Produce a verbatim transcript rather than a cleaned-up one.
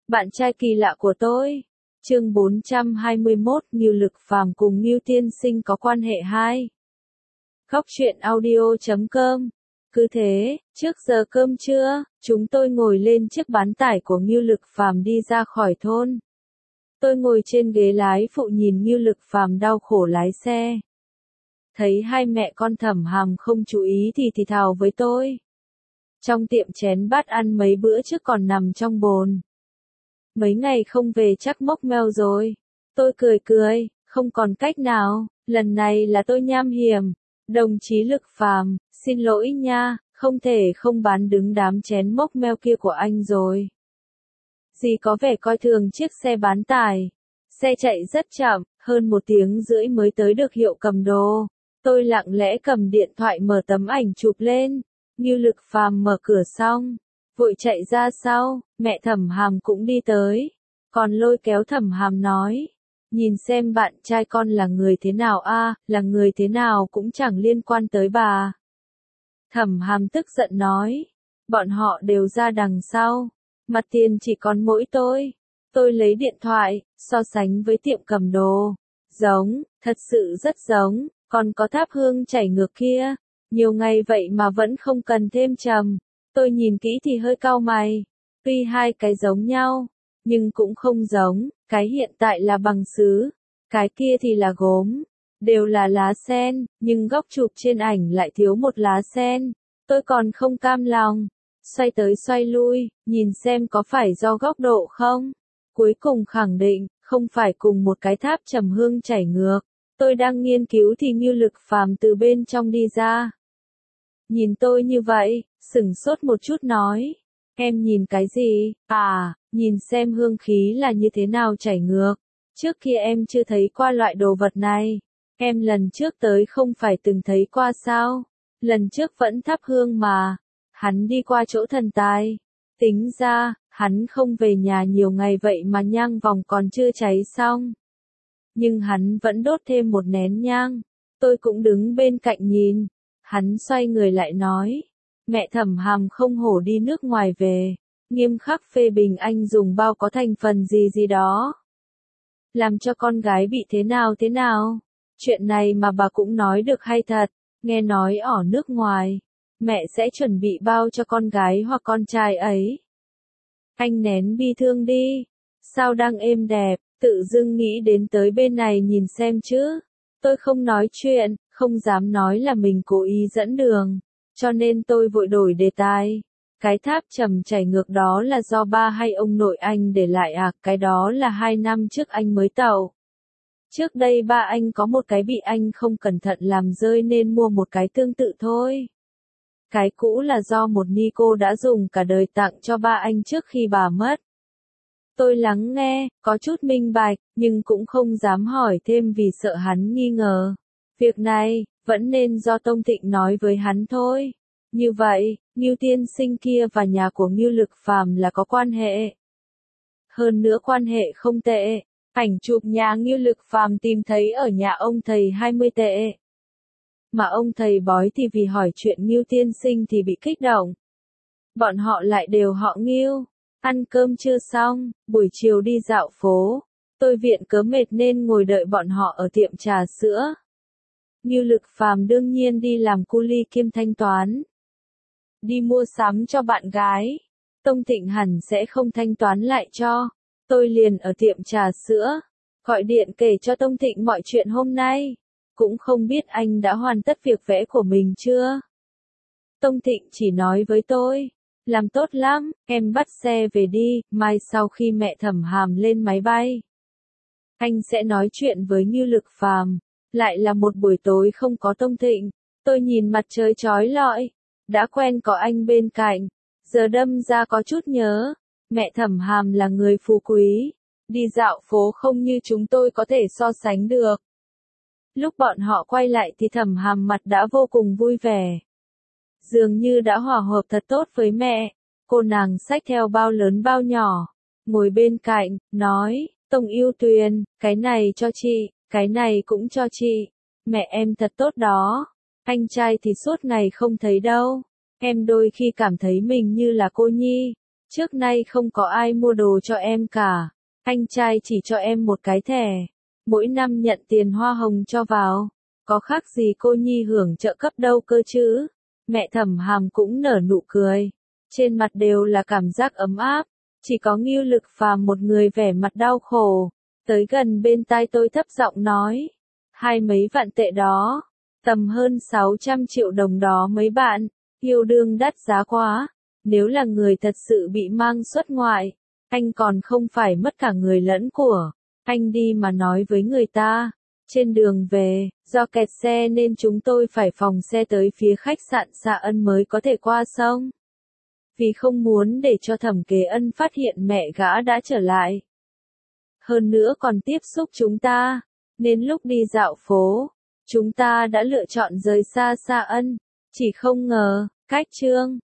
Bạn trai kỳ lạ của tôi. Chương bốn trăm hai mươi mốt, Ngưu Lực Phàm cùng Ngưu Tiên Sinh có quan hệ hai. Góc truyện audio chấm com. Cứ thế, trước giờ cơm trưa, chúng tôi ngồi lên chiếc bán tải của Ngưu Lực Phàm đi ra khỏi thôn. Tôi ngồi trên ghế lái phụ nhìn Ngưu Lực Phàm đau khổ lái xe. Thấy hai mẹ con Thẩm Hàm không chú ý thì thì thào với tôi. Trong tiệm chén bát ăn mấy bữa trước còn nằm trong bồn. Mấy ngày không về chắc mốc meo rồi. Tôi cười cười, không còn cách nào, lần này là tôi nham hiểm. Đồng chí Lực Phàm, xin lỗi nha, không thể không bán đứng đám chén mốc meo kia của anh rồi. Dì có vẻ coi thường chiếc xe bán tải. Xe chạy rất chậm, hơn một tiếng rưỡi mới tới được hiệu cầm đồ. Tôi lặng lẽ cầm điện thoại mở tấm ảnh chụp lên. Ngưu Lực Phàm mở cửa xong, vội chạy ra sau, mẹ Thẩm Hàm cũng đi tới. Còn lôi kéo Thẩm Hàm nói, nhìn xem bạn trai con là người thế nào a, là người thế nào cũng chẳng liên quan tới bà. Thẩm Hàm tức giận nói, bọn họ đều ra đằng sau, mặt tiền chỉ còn mỗi tôi. Tôi lấy điện thoại, so sánh với tiệm cầm đồ. Giống, thật sự rất giống, còn có tháp hương chảy ngược kia. Nhiều ngày vậy mà vẫn không cần thêm trầm. Tôi nhìn kỹ thì hơi cau mày. Tuy hai cái giống nhau, nhưng cũng không giống. Cái hiện tại là bằng sứ, cái kia thì là gốm. Đều là lá sen, nhưng góc chụp trên ảnh lại thiếu một lá sen. Tôi còn không cam lòng. Xoay tới xoay lui, nhìn xem có phải do góc độ không. Cuối cùng khẳng định, không phải cùng một cái tháp trầm hương chảy ngược. Tôi đang nghiên cứu thì Ngưu Lực Phàm từ bên trong đi ra. Nhìn tôi như vậy, sửng sốt một chút nói. Em nhìn cái gì? À, nhìn xem hương khí là như thế nào chảy ngược. Trước kia em chưa thấy qua loại đồ vật này. Em lần trước tới không phải từng thấy qua sao? Lần trước vẫn thắp hương mà. Hắn đi qua chỗ thần tài. Tính ra, hắn không về nhà nhiều ngày vậy mà nhang vòng còn chưa cháy xong. Nhưng hắn vẫn đốt thêm một nén nhang. Tôi cũng đứng bên cạnh nhìn. Hắn xoay người lại nói, mẹ Thẩm Hàm không hổ đi nước ngoài về, nghiêm khắc phê bình anh dùng bao có thành phần gì gì đó. Làm cho con gái bị thế nào thế nào, chuyện này mà bà cũng nói được hay thật, nghe nói ở nước ngoài, mẹ sẽ chuẩn bị bao cho con gái hoặc con trai ấy. Anh nén bi thương đi, sao đang êm đẹp, tự dưng nghĩ đến tới bên này nhìn xem chứ. Tôi không nói chuyện, không dám nói là mình cố ý dẫn đường, cho nên tôi vội đổi đề tài. Cái tháp trầm chảy ngược đó là do ba hay ông nội anh để lại à, cái đó là hai năm trước anh mới tậu. Trước đây ba anh có một cái bị anh không cẩn thận làm rơi nên mua một cái tương tự thôi. Cái cũ là do một ni cô đã dùng cả đời tặng cho ba anh trước khi bà mất. Tôi lắng nghe, có chút minh bạch, nhưng cũng không dám hỏi thêm vì sợ hắn nghi ngờ. Việc này, vẫn nên do Tông Thịnh nói với hắn thôi. Như vậy, Ngưu Tiên Sinh kia và nhà của Ngưu Lực Phàm là có quan hệ. Hơn nữa quan hệ không tệ. Ảnh chụp nhà Ngưu Lực Phàm tìm thấy ở nhà ông thầy hai mươi tệ. Mà ông thầy bói thì vì hỏi chuyện Ngưu Tiên Sinh thì bị kích động. Bọn họ lại đều họ Ngưu. Ăn cơm chưa xong, buổi chiều đi dạo phố. Tôi viện cớ mệt nên ngồi đợi bọn họ ở tiệm trà sữa. Ngưu Lực Phàm đương nhiên đi làm cu li kiêm thanh toán. Đi mua sắm cho bạn gái. Tông Thịnh hẳn sẽ không thanh toán lại cho. Tôi liền ở tiệm trà sữa. Gọi điện kể cho Tông Thịnh mọi chuyện hôm nay. Cũng không biết anh đã hoàn tất việc vẽ của mình chưa. Tông Thịnh chỉ nói với tôi. Làm tốt lắm, em bắt xe về đi, mai sau khi mẹ Thẩm Hàm lên máy bay. Anh sẽ nói chuyện với Ngưu Lực Phàm. Lại là một buổi tối không có Tông Thịnh. Tôi nhìn mặt trời chói lọi. Đã quen có anh bên cạnh. Giờ đâm ra có chút nhớ. Mẹ Thẩm Hàm là người phú quý. Đi dạo phố không như chúng tôi có thể so sánh được. Lúc bọn họ quay lại thì Thẩm Hàm mặt đã vô cùng vui vẻ. Dường như đã hòa hợp thật tốt với mẹ. Cô nàng xách theo bao lớn bao nhỏ. Ngồi bên cạnh, nói, Tông Yêu Tuyền, cái này cho chị, cái này cũng cho chị. Mẹ em thật tốt đó. Anh trai thì suốt ngày không thấy đâu. Em đôi khi cảm thấy mình như là cô nhi. Trước nay không có ai mua đồ cho em cả. Anh trai chỉ cho em một cái thẻ. Mỗi năm nhận tiền hoa hồng cho vào. Có khác gì cô Nhi hưởng trợ cấp đâu cơ chứ. Mẹ Thẩm Hàm cũng nở nụ cười. Trên mặt đều là cảm giác ấm áp. Chỉ có Ngưu Lực Phàm một người vẻ mặt đau khổ. Tới gần bên tai tôi thấp giọng nói. Hai mấy vạn tệ đó. Tầm hơn sáu trăm triệu đồng đó mấy bạn. Yêu đương đắt giá quá. Nếu là người thật sự bị mang xuất ngoại. Anh còn không phải mất cả người lẫn của. Anh đi mà nói với người ta. Trên đường về, do kẹt xe nên chúng tôi phải phòng xe tới phía khách sạn Sa Ân mới có thể qua sông. Vì không muốn để cho Thẩm Kế Ân phát hiện mẹ gã đã trở lại. Hơn nữa còn tiếp xúc chúng ta, nên lúc đi dạo phố, chúng ta đã lựa chọn rời xa Sa Ân. Chỉ không ngờ, cách Trương